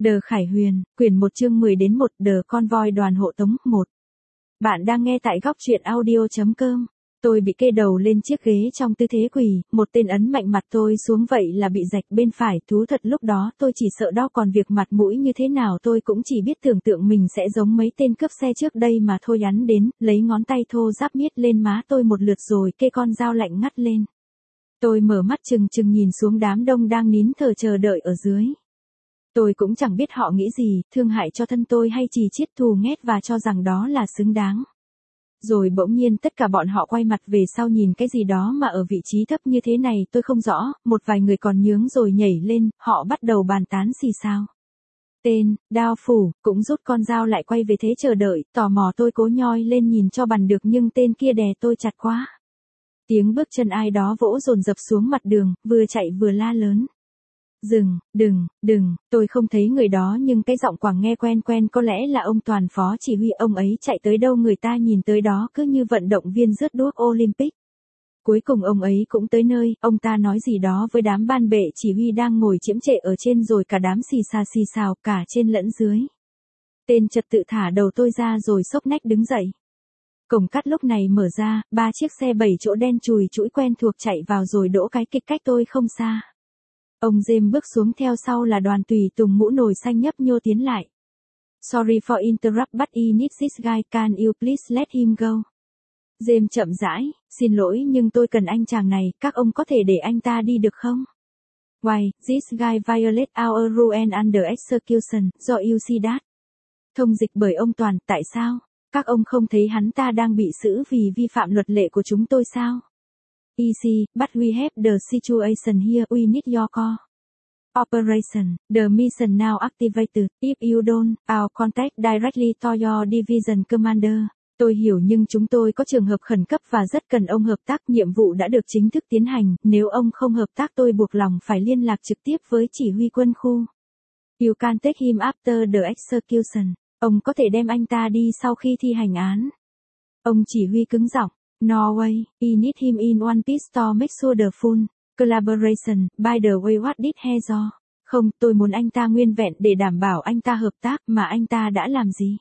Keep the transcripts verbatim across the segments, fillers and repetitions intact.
Đờ Khải Huyền, quyển một chương mười đến một, Đờ Convoy đoàn hộ tống, một. Bạn đang nghe tại góc truyện audio chấm com. Tôi bị kê đầu lên chiếc ghế trong tư thế quỳ, một tên ấn mạnh mặt tôi xuống vậy là bị rạch bên phải. Thú thật lúc đó tôi chỉ sợ đau, còn việc mặt mũi như thế nào tôi cũng chỉ biết tưởng tượng mình sẽ giống mấy tên cướp xe trước đây mà thôi. Ắn đến, lấy ngón tay thô ráp miết lên má tôi một lượt rồi kê con dao lạnh ngắt lên. Tôi mở mắt trừng trừng nhìn xuống đám đông đang nín thở chờ đợi ở dưới. Tôi cũng chẳng biết họ nghĩ gì, thương hại cho thân tôi hay chỉ chiết thù ghét và cho rằng đó là xứng đáng. Rồi bỗng nhiên tất cả bọn họ quay mặt về sau nhìn cái gì đó mà ở vị trí thấp như thế này tôi không rõ, một vài người còn nhướng rồi nhảy lên, họ bắt đầu bàn tán xì xào. Tên, Đao Phủ, cũng rút con dao lại quay về thế chờ đợi, tò mò tôi cố nhoi lên nhìn cho bằng được nhưng tên kia đè tôi chặt quá. Tiếng bước chân ai đó vỗ dồn dập xuống mặt đường, vừa chạy vừa la lớn. Dừng, đừng, đừng, tôi không thấy người đó nhưng cái giọng quảng nghe quen quen, có lẽ là ông Toàn phó chỉ huy. Ông ấy chạy tới đâu người ta nhìn tới đó, cứ như vận động viên rớt đuốc Olympic. Cuối cùng ông ấy cũng tới nơi, ông ta nói gì đó với đám ban bệ chỉ huy đang ngồi chiếm trệ ở trên rồi cả đám xì xà xì xào cả trên lẫn dưới. Tên trật tự thả đầu tôi ra rồi xốc nách đứng dậy. Cổng cắt lúc này mở ra, ba chiếc xe bảy chỗ đen chùi chũi quen thuộc chạy vào rồi đỗ cái kịch cách tôi không xa. Ông James bước xuống, theo sau là đoàn tùy tùng mũ nồi xanh nhấp nhô tiến lại. Sorry for interrupt but he needs this guy, can you please let him go? James chậm rãi, xin lỗi nhưng tôi cần anh chàng này, các ông có thể để anh ta đi được không? Why, this guy violate our rule and under execution, so you see that. Thông dịch bởi ông Toàn, tại sao? Các ông không thấy hắn ta đang bị xử vì vi phạm luật lệ của chúng tôi sao? Easy, but we have the situation here, we need your call. Operation, the mission now activated, if you don't, I'll contact directly to your division commander. Tôi hiểu nhưng chúng tôi có trường hợp khẩn cấp và rất cần ông hợp tác, nhiệm vụ đã được chính thức tiến hành, nếu ông không hợp tác tôi buộc lòng phải liên lạc trực tiếp với chỉ huy quân khu. You can take him after the execution. Ông có thể đem anh ta đi sau khi thi hành án. Ông chỉ huy cứng giọng. No way, I need him in one piece to make sure the full collaboration, by the way what did he do? Không, tôi muốn anh ta nguyên vẹn để đảm bảo anh ta hợp tác, mà anh ta đã làm gì?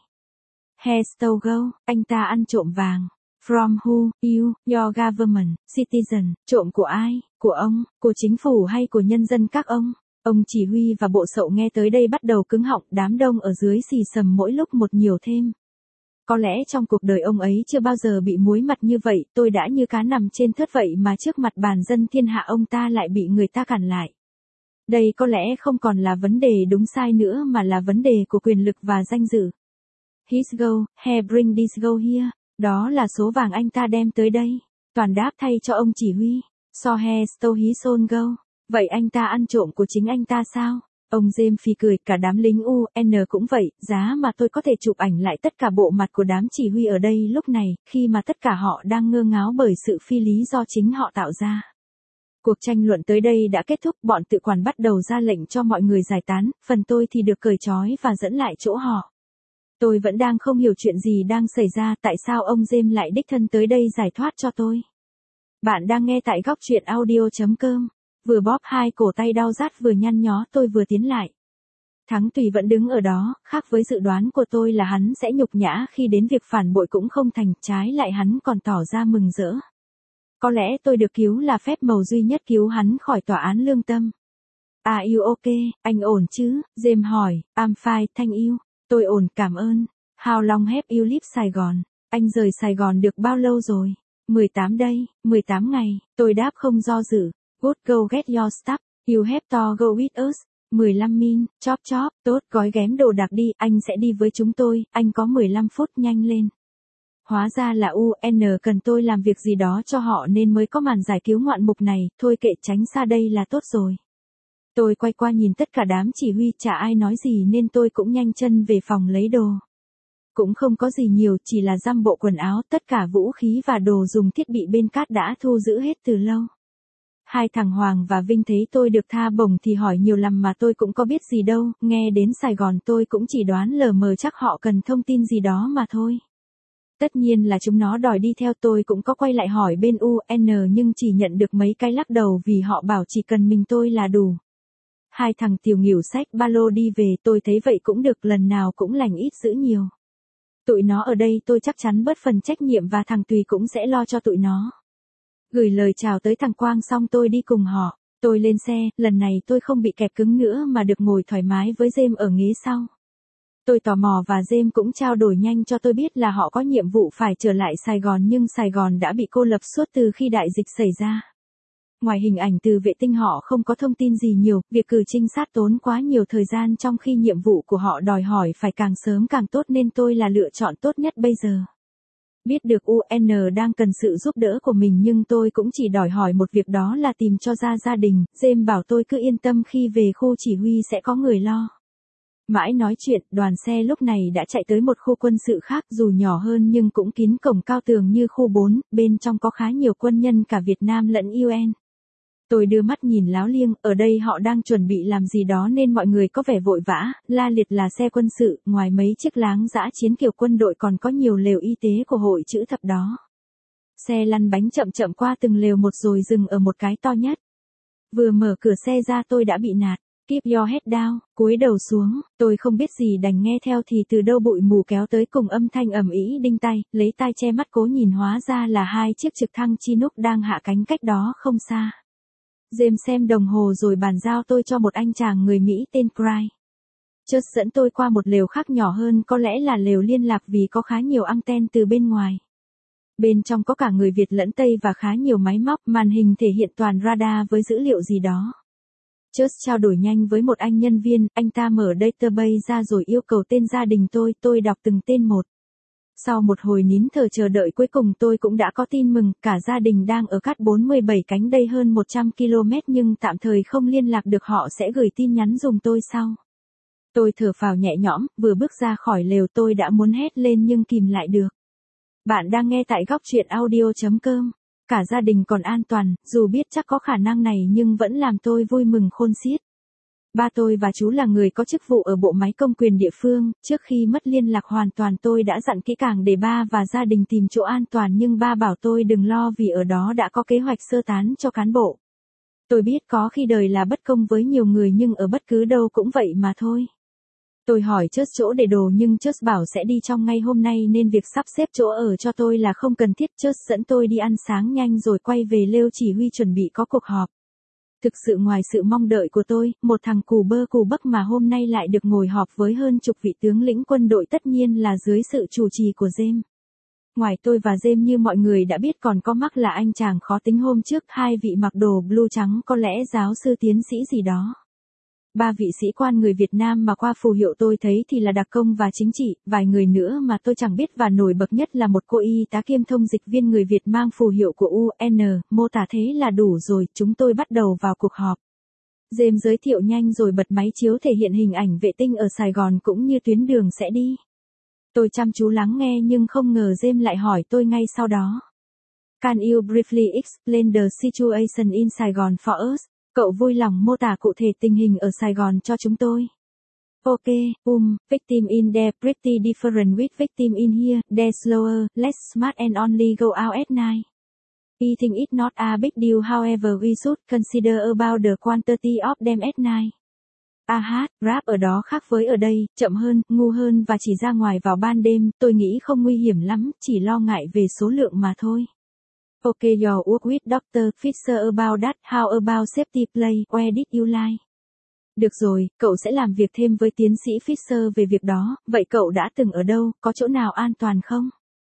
He stole gold, anh ta ăn trộm vàng. From who? You, your government, citizen, trộm của ai? Của ông, của chính phủ hay của nhân dân các ông? Ông chỉ huy và bộ sậu nghe tới đây bắt đầu cứng họng, đám đông ở dưới xì xầm mỗi lúc một nhiều thêm. Có lẽ trong cuộc đời ông ấy chưa bao giờ bị muối mặt như vậy, tôi đã như cá nằm trên thớt vậy mà trước mặt bàn dân thiên hạ ông ta lại bị người ta cản lại. Đây có lẽ không còn là vấn đề đúng sai nữa mà là vấn đề của quyền lực và danh dự. His gold, he bring this gold here. Đó là số vàng anh ta đem tới đây. Toàn đáp thay cho ông chỉ huy. So he stole his own gold. Vậy anh ta ăn trộm của chính anh ta sao? Ông James phì cười, cả đám lính u en cũng vậy, giá mà tôi có thể chụp ảnh lại tất cả bộ mặt của đám chỉ huy ở đây lúc này, khi mà tất cả họ đang ngơ ngáo bởi sự phi lý do chính họ tạo ra. Cuộc tranh luận tới đây đã kết thúc, bọn tự quản bắt đầu ra lệnh cho mọi người giải tán, phần tôi thì được cởi trói và dẫn lại chỗ họ. Tôi vẫn đang không hiểu chuyện gì đang xảy ra, tại sao ông James lại đích thân tới đây giải thoát cho tôi. Bạn đang nghe tại góc truyện audio chấm com. Vừa bóp hai cổ tay đau rát vừa nhăn nhó tôi vừa tiến lại. Thắng Tùy vẫn đứng ở đó, khác với dự đoán của tôi là hắn sẽ nhục nhã khi đến việc phản bội cũng không thành, trái lại hắn còn tỏ ra mừng rỡ. Có lẽ tôi được cứu là phép màu duy nhất cứu hắn khỏi tòa án lương tâm. Are you okay, anh ổn chứ? James hỏi. I'm fine, thank you. Tôi ổn, cảm ơn. How long have you lived Sài Gòn? Anh rời Sài Gòn được bao lâu rồi? mười tám đây, mười tám ngày, tôi đáp không do dự. Good, go get your stuff, you have to go with us. mười lăm min, chop chop, tốt, gói ghém đồ đạc đi, anh sẽ đi với chúng tôi, anh có mười lăm phút, nhanh lên. Hóa ra là u en cần tôi làm việc gì đó cho họ nên mới có màn giải cứu ngoạn mục này, thôi kệ, tránh xa đây là tốt rồi. Tôi quay qua nhìn tất cả đám chỉ huy, chả ai nói gì nên tôi cũng nhanh chân về phòng lấy đồ. Cũng không có gì nhiều, chỉ là dăm bộ quần áo, tất cả vũ khí và đồ dùng thiết bị bên cát đã thu giữ hết từ lâu. Hai thằng Hoàng và Vinh thấy tôi được tha bổng thì hỏi nhiều lắm mà tôi cũng có biết gì đâu, nghe đến Sài Gòn tôi cũng chỉ đoán lờ mờ chắc họ cần thông tin gì đó mà thôi. Tất nhiên là chúng nó đòi đi theo, tôi cũng có quay lại hỏi bên u en nhưng chỉ nhận được mấy cái lắc đầu vì họ bảo chỉ cần mình tôi là đủ. hai thằng tiểu nghỉu xách ba lô đi về, tôi thấy vậy cũng được, lần nào cũng lành ít dữ nhiều. Tụi nó ở đây tôi chắc chắn bớt phần trách nhiệm và thằng Tùy cũng sẽ lo cho tụi nó. Gửi lời chào tới thằng Quang xong tôi đi cùng họ. Tôi lên xe, lần này tôi không bị kẹp cứng nữa mà được ngồi thoải mái với James ở ghế sau. Tôi tò mò và James cũng trao đổi nhanh cho tôi biết là họ có nhiệm vụ phải trở lại Sài Gòn nhưng Sài Gòn đã bị cô lập suốt từ khi đại dịch xảy ra. Ngoài hình ảnh từ vệ tinh họ không có thông tin gì nhiều, việc cử trinh sát tốn quá nhiều thời gian trong khi nhiệm vụ của họ đòi hỏi phải càng sớm càng tốt nên tôi là lựa chọn tốt nhất bây giờ. Biết được u en đang cần sự giúp đỡ của mình nhưng tôi cũng chỉ đòi hỏi một việc đó là tìm cho ra gia đình, James bảo tôi cứ yên tâm khi về khu chỉ huy sẽ có người lo. Mãi nói chuyện, đoàn xe lúc này đã chạy tới một khu quân sự khác dù nhỏ hơn nhưng cũng kín cổng cao tường như khu bốn, bên trong có khá nhiều quân nhân cả Việt Nam lẫn u en. Tôi đưa mắt nhìn láo liêng, ở đây họ đang chuẩn bị làm gì đó nên mọi người có vẻ vội vã, la liệt là xe quân sự, ngoài mấy chiếc láng dã chiến kiểu quân đội còn có nhiều lều y tế của hội chữ thập đó. Xe lăn bánh chậm chậm qua từng lều một rồi dừng ở một cái to nhất. Vừa mở cửa xe ra tôi đã bị nạt, keep your head down, cúi đầu xuống, tôi không biết gì đành nghe theo thì từ đâu bụi mù kéo tới cùng âm thanh ầm ĩ đinh tai, lấy tai che mắt cố nhìn hóa ra là hai chiếc trực thăng Chinook đang hạ cánh cách đó không xa. James xem đồng hồ rồi bàn giao tôi cho một anh chàng người Mỹ tên Cry. Chợt dẫn tôi qua một lều khác nhỏ hơn, có lẽ là lều liên lạc vì có khá nhiều anten từ bên ngoài. Bên trong có cả người Việt lẫn Tây và khá nhiều máy móc, màn hình thể hiện toàn radar với dữ liệu gì đó. Chợt trao đổi nhanh với một anh nhân viên, anh ta mở database ra rồi yêu cầu tên gia đình tôi, tôi đọc từng tên một. Sau một hồi nín thở chờ đợi cuối cùng tôi cũng đã có tin mừng, cả gia đình đang ở cách bốn mươi bảy cánh đây hơn một trăm ki lô mét nhưng tạm thời không liên lạc được, họ sẽ gửi tin nhắn dùng tôi sau. Tôi thở phào nhẹ nhõm, vừa bước ra khỏi lều tôi đã muốn hét lên nhưng kìm lại được. Bạn đang nghe tại góc truyện audio chấm com. Cả gia đình còn an toàn, dù biết chắc có khả năng này nhưng vẫn làm tôi vui mừng khôn xiết. Ba tôi và chú là người có chức vụ ở bộ máy công quyền địa phương, trước khi mất liên lạc hoàn toàn tôi đã dặn kỹ càng để ba và gia đình tìm chỗ an toàn nhưng ba bảo tôi đừng lo vì ở đó đã có kế hoạch sơ tán cho cán bộ. Tôi biết có khi đời là bất công với nhiều người nhưng ở bất cứ đâu cũng vậy mà thôi. Tôi hỏi Chớt chỗ để đồ nhưng Chớt bảo sẽ đi trong ngay hôm nay nên việc sắp xếp chỗ ở cho tôi là không cần thiết. Chớt dẫn tôi đi ăn sáng nhanh rồi quay về lều chỉ huy chuẩn bị có cuộc họp. Thực sự ngoài sự mong đợi của tôi, một thằng cù bơ cù bấc mà hôm nay lại được ngồi họp với hơn chục vị tướng lĩnh quân đội tất nhiên là dưới sự chủ trì của James. Ngoài tôi và James như mọi người đã biết còn có Mark là anh chàng khó tính hôm trước, hai vị mặc đồ blue trắng có lẽ giáo sư tiến sĩ gì đó. Ba vị sĩ quan người Việt Nam mà qua phù hiệu tôi thấy thì là đặc công và chính trị, vài người nữa mà tôi chẳng biết và nổi bật nhất là một cô y tá kiêm thông dịch viên người Việt mang phù hiệu của u en, mô tả thế là đủ rồi, chúng tôi bắt đầu vào cuộc họp. James giới thiệu nhanh rồi bật máy chiếu thể hiện hình ảnh vệ tinh ở Sài Gòn cũng như tuyến đường sẽ đi. Tôi chăm chú lắng nghe nhưng không ngờ James lại hỏi tôi ngay sau đó. Can you briefly explain the situation in Saigon for us? Cậu vui lòng mô tả cụ thể tình hình ở Sài Gòn cho chúng tôi. Ok, um, victim in there pretty different with victim in here, they're slower, less smart and only go out at night. I think it's not a big deal however we should consider about the quantity of them at night. Ah, rap ở đó khác với ở đây, chậm hơn, ngu hơn và chỉ ra ngoài vào ban đêm, tôi nghĩ không nguy hiểm lắm, chỉ lo ngại về số lượng mà thôi. Okay, your work with doctor Fisher about that, how about safety play, where did you lie? Được rồi, cậu sẽ làm việc thêm với tiến sĩ Fisher về việc đó, vậy cậu đã từng ở đâu, có chỗ nào an toàn không?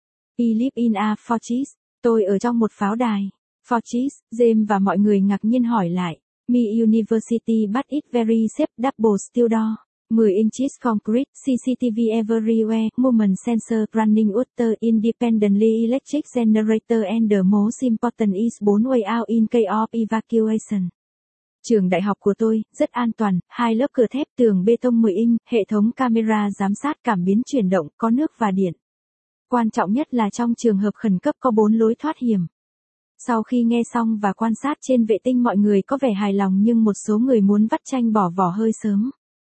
I live in a fortress, tôi ở trong một pháo đài. Fortress, James và mọi người ngạc nhiên hỏi lại. Me university but it's very safe, double steel door. ten inches concrete, xê xê tê vê everywhere, movement sensor, running water, independently electric generator and the most important is bốn way out in case of evacuation. Trường đại học của tôi, rất an toàn, hai lớp cửa thép tường bê tông mười inch, hệ thống camera giám sát cảm biến chuyển động, có nước và điện. Quan trọng nhất là trong trường hợp khẩn cấp có bốn lối thoát hiểm. Sau khi nghe xong và quan sát trên vệ tinh mọi người có vẻ hài lòng nhưng một số người muốn vắt chanh bỏ vỏ hơi sớm.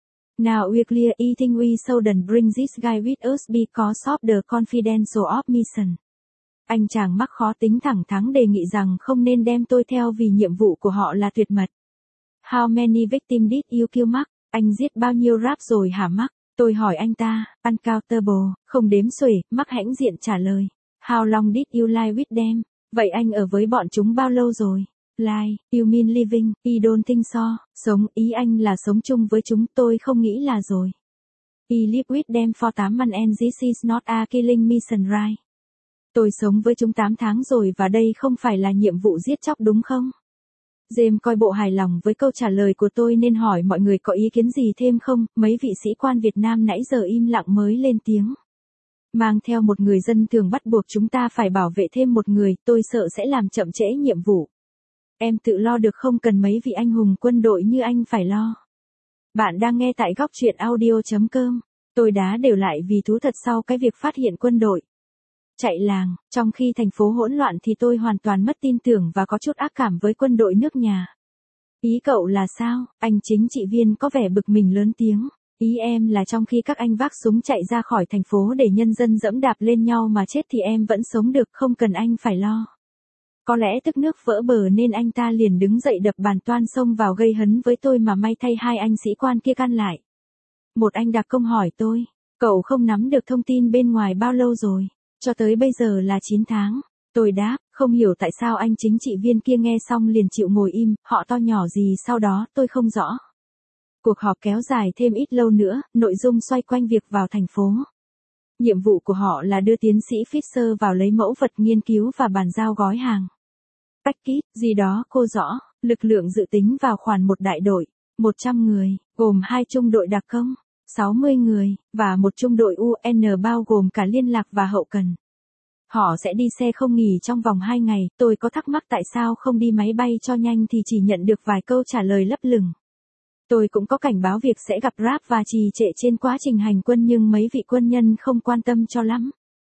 Now we're clear, I think we shouldn't bring this guy with us because of the confidential of mission. Anh chàng mắc khó tính thẳng thắn đề nghị rằng không nên đem tôi theo vì nhiệm vụ của họ là tuyệt mật. How many victims did you kill Mark? Anh giết bao nhiêu rap rồi hả Mark? Tôi hỏi anh ta, uncountable, không đếm xuể, Mark hãnh diện trả lời. How long did you lie with them? Vậy anh ở với bọn chúng bao lâu rồi? Lie, you mean living, I don't think so. Sống, ý anh là sống chung với chúng, tôi không nghĩ là rồi. I live with them for tám months and this is not a killing mission right? Tôi sống với chúng tám tháng rồi và đây không phải là nhiệm vụ giết chóc đúng không? James coi bộ hài lòng với câu trả lời của tôi nên hỏi mọi người có ý kiến gì thêm không, mấy vị sĩ quan Việt Nam nãy giờ im lặng mới lên tiếng. Mang theo một người dân thường bắt buộc chúng ta phải bảo vệ thêm một người, tôi sợ sẽ làm chậm trễ nhiệm vụ. Em tự lo được không cần mấy vị anh hùng quân đội như anh phải lo. Bạn đang nghe tại góc truyện audio chấm com. Tôi đá đều lại vì thú thật sau cái việc phát hiện quân đội chạy làng, trong khi thành phố hỗn loạn thì tôi hoàn toàn mất tin tưởng và có chút ác cảm với quân đội nước nhà. Ý cậu là sao? Anh chính trị viên có vẻ bực mình lớn tiếng. Ý em là trong khi các anh vác súng chạy ra khỏi thành phố để nhân dân dẫm đạp lên nhau mà chết thì em vẫn sống được, không cần anh phải lo. Có lẽ tức nước vỡ bờ nên anh ta liền đứng dậy đập bàn toan xông vào gây hấn với tôi mà may thay hai anh sĩ quan kia can lại. Một anh đặc công hỏi tôi, cậu không nắm được thông tin bên ngoài bao lâu rồi? Cho tới bây giờ là chín tháng. Tôi đáp, không hiểu tại sao anh chính trị viên kia nghe xong liền chịu ngồi im, họ to nhỏ gì sau đó tôi không rõ. Cuộc họp kéo dài thêm ít lâu nữa, nội dung xoay quanh việc vào thành phố. Nhiệm vụ của họ là đưa tiến sĩ Fisher vào lấy mẫu vật nghiên cứu và bàn giao gói hàng. Package, gì đó cô rõ, lực lượng dự tính vào khoảng một đại đội, một trăm người, gồm hai trung đội đặc công, sáu mươi người, và một trung đội u en bao gồm cả liên lạc và hậu cần. Họ sẽ đi xe không nghỉ trong vòng hai ngày, tôi có thắc mắc tại sao không đi máy bay cho nhanh thì chỉ nhận được vài câu trả lời lấp lửng. Tôi cũng có cảnh báo việc sẽ gặp rap và trì trệ trên quá trình hành quân nhưng mấy vị quân nhân không quan tâm cho lắm.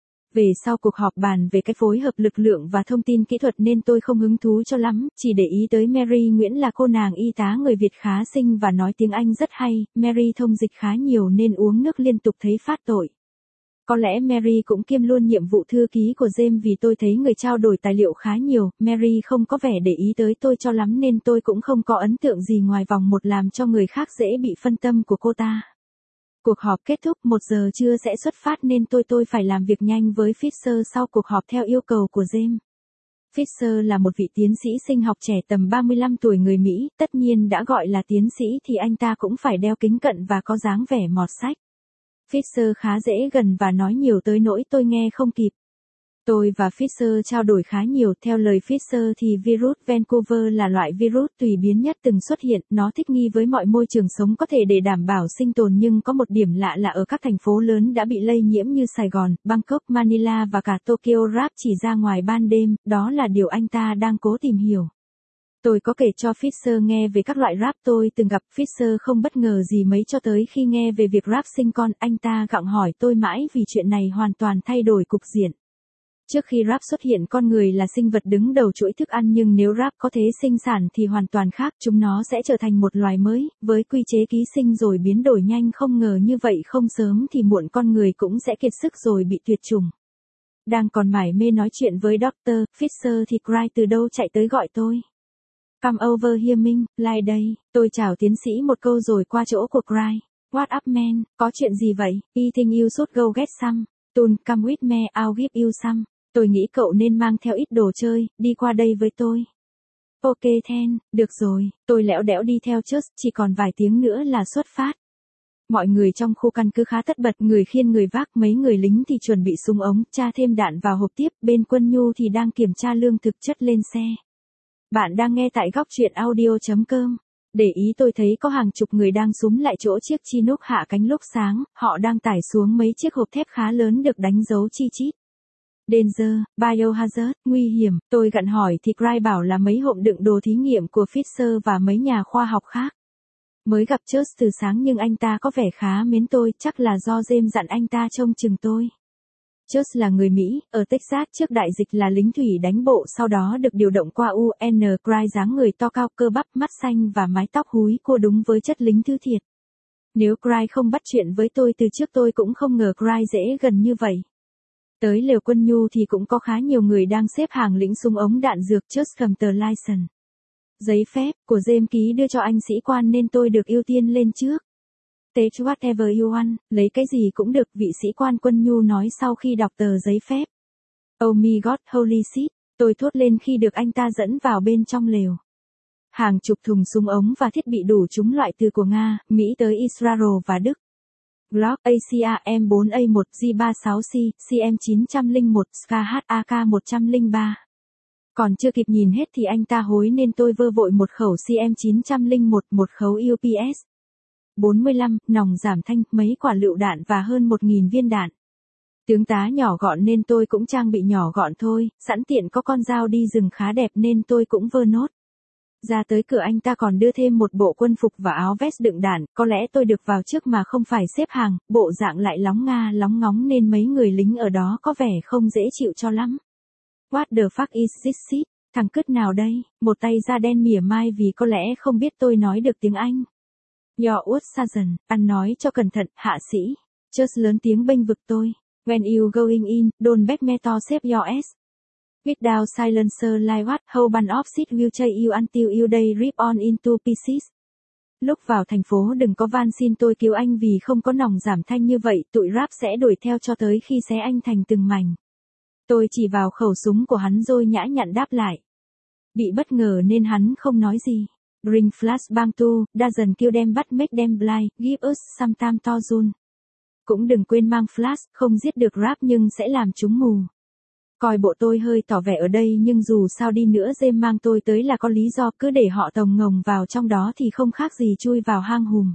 Về sau cuộc họp bàn về cách phối hợp lực lượng và thông tin kỹ thuật nên tôi không hứng thú cho lắm, chỉ để ý tới Mary Nguyễn là cô nàng y tá người Việt khá xinh và nói tiếng Anh rất hay, Mary thông dịch khá nhiều nên uống nước liên tục thấy phát tội. Có lẽ Mary cũng kiêm luôn nhiệm vụ thư ký của James vì tôi thấy người trao đổi tài liệu khá nhiều, Mary không có vẻ để ý tới tôi cho lắm nên tôi cũng không có ấn tượng gì ngoài vòng một làm cho người khác dễ bị phân tâm của cô ta. Cuộc họp kết thúc một giờ trưa sẽ xuất phát nên tôi tôi phải làm việc nhanh với Fisher sau cuộc họp theo yêu cầu của James. Fisher là một vị tiến sĩ sinh học trẻ tầm ba mươi lăm tuổi người Mỹ, tất nhiên đã gọi là tiến sĩ thì anh ta cũng phải đeo kính cận và có dáng vẻ mọt sách. Fisher khá dễ gần và nói nhiều tới nỗi tôi nghe không kịp. Tôi và Fisher trao đổi khá nhiều, theo lời Fisher thì virus Vancouver là loại virus tùy biến nhất từng xuất hiện, nó thích nghi với mọi môi trường sống có thể để đảm bảo sinh tồn nhưng có một điểm lạ là ở các thành phố lớn đã bị lây nhiễm như Sài Gòn, Bangkok, Manila và cả Tokyo rap chỉ ra ngoài ban đêm, đó là điều anh ta đang cố tìm hiểu. Tôi có kể cho Fisher nghe về các loại rap tôi từng gặp, Fisher không bất ngờ gì mấy cho tới khi nghe về việc rap sinh con, anh ta gặng hỏi tôi mãi vì chuyện này hoàn toàn thay đổi cục diện. Trước khi rap xuất hiện con người là sinh vật đứng đầu chuỗi thức ăn nhưng nếu rap có thế sinh sản thì hoàn toàn khác, chúng nó sẽ trở thành một loài mới, với quy chế ký sinh rồi biến đổi nhanh không ngờ như vậy không sớm thì muộn con người cũng sẽ kiệt sức rồi bị tuyệt chủng. Đang còn mải mê nói chuyện với doctor Fisher thì Cry từ đâu chạy tới gọi tôi. Come over here Minh, lại đây, tôi chào tiến sĩ một câu rồi qua chỗ của Cry. What up man, có chuyện gì vậy? I think you should go get some. Tun, come with me, I'll give you some. Tôi nghĩ cậu nên mang theo ít đồ chơi, đi qua đây với tôi. Ok then, được rồi, tôi lẽo đẽo đi theo Church, chỉ còn vài tiếng nữa là xuất phát. Mọi người trong khu căn cứ khá tất bật, người khiêng người vác, mấy người lính thì chuẩn bị súng ống, tra thêm đạn vào hộp tiếp, bên quân nhu thì đang kiểm tra lương thực chất lên xe. Bạn đang nghe tại góc truyện audio chấm com. Để ý tôi thấy có hàng chục người đang súm lại chỗ chiếc Chinook hạ cánh lúc sáng, họ đang tải xuống mấy chiếc hộp thép khá lớn được đánh dấu chi chít. Danger, biohazard, nguy hiểm, tôi gặn hỏi thì Cry bảo là mấy hộp đựng đồ thí nghiệm của Fisher và mấy nhà khoa học khác. Mới gặp Church từ sáng nhưng anh ta có vẻ khá mến tôi, chắc là do James dặn anh ta trông chừng tôi. Church là người Mỹ, ở Texas trước đại dịch là lính thủy đánh bộ sau đó được điều động qua u en. Cry dáng người to cao cơ bắp mắt xanh và mái tóc húi cua đúng với chất lính thứ thiệt. Nếu Cry không bắt chuyện với tôi từ trước tôi cũng không ngờ Cry dễ gần như vậy. Tới lều quân nhu thì cũng có khá nhiều người đang xếp hàng lĩnh súng ống đạn dược, Church cầm tờ license. Giấy phép của James ký đưa cho anh sĩ quan nên tôi được ưu tiên lên trước. Take whatever you want, lấy cái gì cũng được, vị sĩ quan quân nhu nói sau khi đọc tờ giấy phép. Oh my God, holy shit, tôi thốt lên khi được anh ta dẫn vào bên trong lều. Hàng chục thùng súng ống và thiết bị đủ chủng loại từ của Nga, Mỹ tới Israel và Đức. Glock a xê a M bốn A một, G ba mươi sáu C, C M chín không một, S K H A K một không ba. Còn chưa kịp nhìn hết thì anh ta hối nên tôi vơ vội một khẩu C M chín không một, một khẩu U P S bốn mươi lăm, nòng giảm thanh, mấy quả lựu đạn và hơn một nghìn viên đạn. Tướng tá nhỏ gọn nên tôi cũng trang bị nhỏ gọn thôi, sẵn tiện có con dao đi rừng khá đẹp nên tôi cũng vơ nốt. Ra tới cửa anh ta còn đưa thêm một bộ quân phục và áo vest đựng đạn, có lẽ tôi được vào trước mà không phải xếp hàng, bộ dạng lại lóng nga lóng ngóng nên mấy người lính ở đó có vẻ không dễ chịu cho lắm. What the fuck is this shit? Thằng cứt nào đây? Một tay da đen mỉa mai vì có lẽ không biết tôi nói được tiếng Anh. Your Wood Sergeant, ăn nói cho cẩn thận, hạ sĩ. Just lớn tiếng bênh vực tôi. When you going in, don't bet metal save your ass. Without silencer like what, whole bunch of shit will chase you until you day rip on into pieces. Lúc vào thành phố đừng có van xin tôi cứu anh vì không có nòng giảm thanh như vậy, tụi rap sẽ đuổi theo cho tới khi xé anh thành từng mảnh. Tôi chỉ vào khẩu súng của hắn rồi nhã nhặn đáp lại. Bị bất ngờ nên hắn không nói gì. Bring flash bang to, doesn't kill them but make them blind, give us some time to run. Cũng đừng quên mang flash, không giết được rap nhưng sẽ làm chúng mù. Coi bộ tôi hơi tỏ vẻ ở đây nhưng dù sao đi nữa James mang tôi tới là có lý do, cứ để họ tồng ngồng vào trong đó thì không khác gì chui vào hang hùm.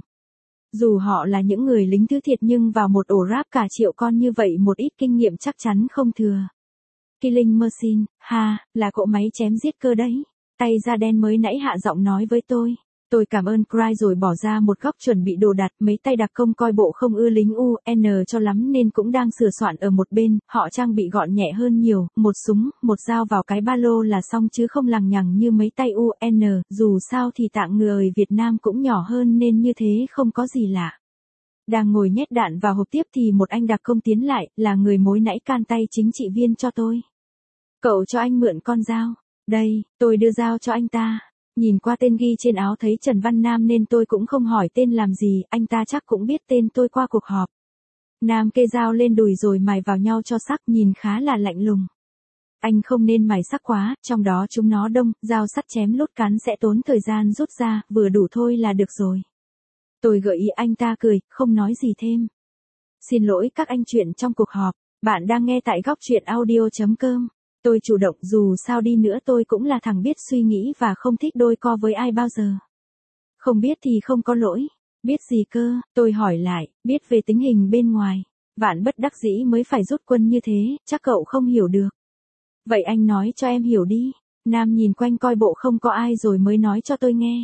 Dù họ là những người lính thứ thiệt nhưng vào một ổ rap cả triệu con như vậy một ít kinh nghiệm chắc chắn không thừa. Killing Machine, ha, là cỗ máy chém giết cơ đấy. Tay da đen mới nãy hạ giọng nói với tôi. Tôi cảm ơn Cry rồi bỏ ra một góc chuẩn bị đồ đặt, mấy tay đặc công coi bộ không ưa lính U N cho lắm nên cũng đang sửa soạn ở một bên, họ trang bị gọn nhẹ hơn nhiều, một súng, một dao vào cái ba lô là xong chứ không lằng nhằng như mấy tay U N, dù sao thì tạng người Việt Nam cũng nhỏ hơn nên như thế không có gì lạ. Đang ngồi nhét đạn vào hộp tiếp thì một anh đặc công tiến lại, là người mối nãy can tay chính trị viên cho tôi. Cậu cho anh mượn con dao. Đây, tôi đưa dao cho anh ta. Nhìn qua tên ghi trên áo thấy Trần Văn Nam nên tôi cũng không hỏi tên làm gì, anh ta chắc cũng biết tên tôi qua cuộc họp. Nam kê dao lên đùi rồi mài vào nhau cho sắc, nhìn khá là lạnh lùng. Anh không nên mài sắc quá, trong đó chúng nó đông, dao sắt chém lốt cán sẽ tốn thời gian rút ra, vừa đủ thôi là được rồi. Tôi gợi ý anh ta cười, không nói gì thêm. Xin lỗi các anh, chuyện trong cuộc họp, bạn đang nghe tại góc truyện audio chấm com. Tôi chủ động, dù sao đi nữa tôi cũng là thằng biết suy nghĩ và không thích đôi co với ai bao giờ. Không biết thì không có lỗi. Biết gì cơ, tôi hỏi lại, biết về tình hình bên ngoài. Vạn bất đắc dĩ mới phải rút quân như thế, chắc cậu không hiểu được. Vậy anh nói cho em hiểu đi. Nam nhìn quanh coi bộ không có ai rồi mới nói cho tôi nghe.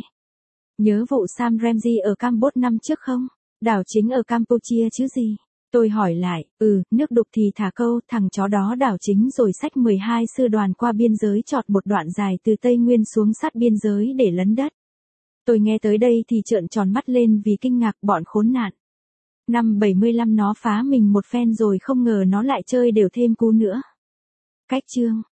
Nhớ vụ Sam Ramsey ở Campuchia năm trước không? Đảo chính ở Campuchia chứ gì? Tôi hỏi lại, ừ, nước đục thì thả câu, thằng chó đó đảo chính rồi xách mười hai sư đoàn qua biên giới chọt một đoạn dài từ Tây Nguyên xuống sát biên giới để lấn đất. Tôi nghe tới đây thì trợn tròn mắt lên vì kinh ngạc, bọn khốn nạn. Năm bảy mươi lăm nó phá mình một phen rồi không ngờ nó lại chơi đều thêm cú nữa. Cách chương.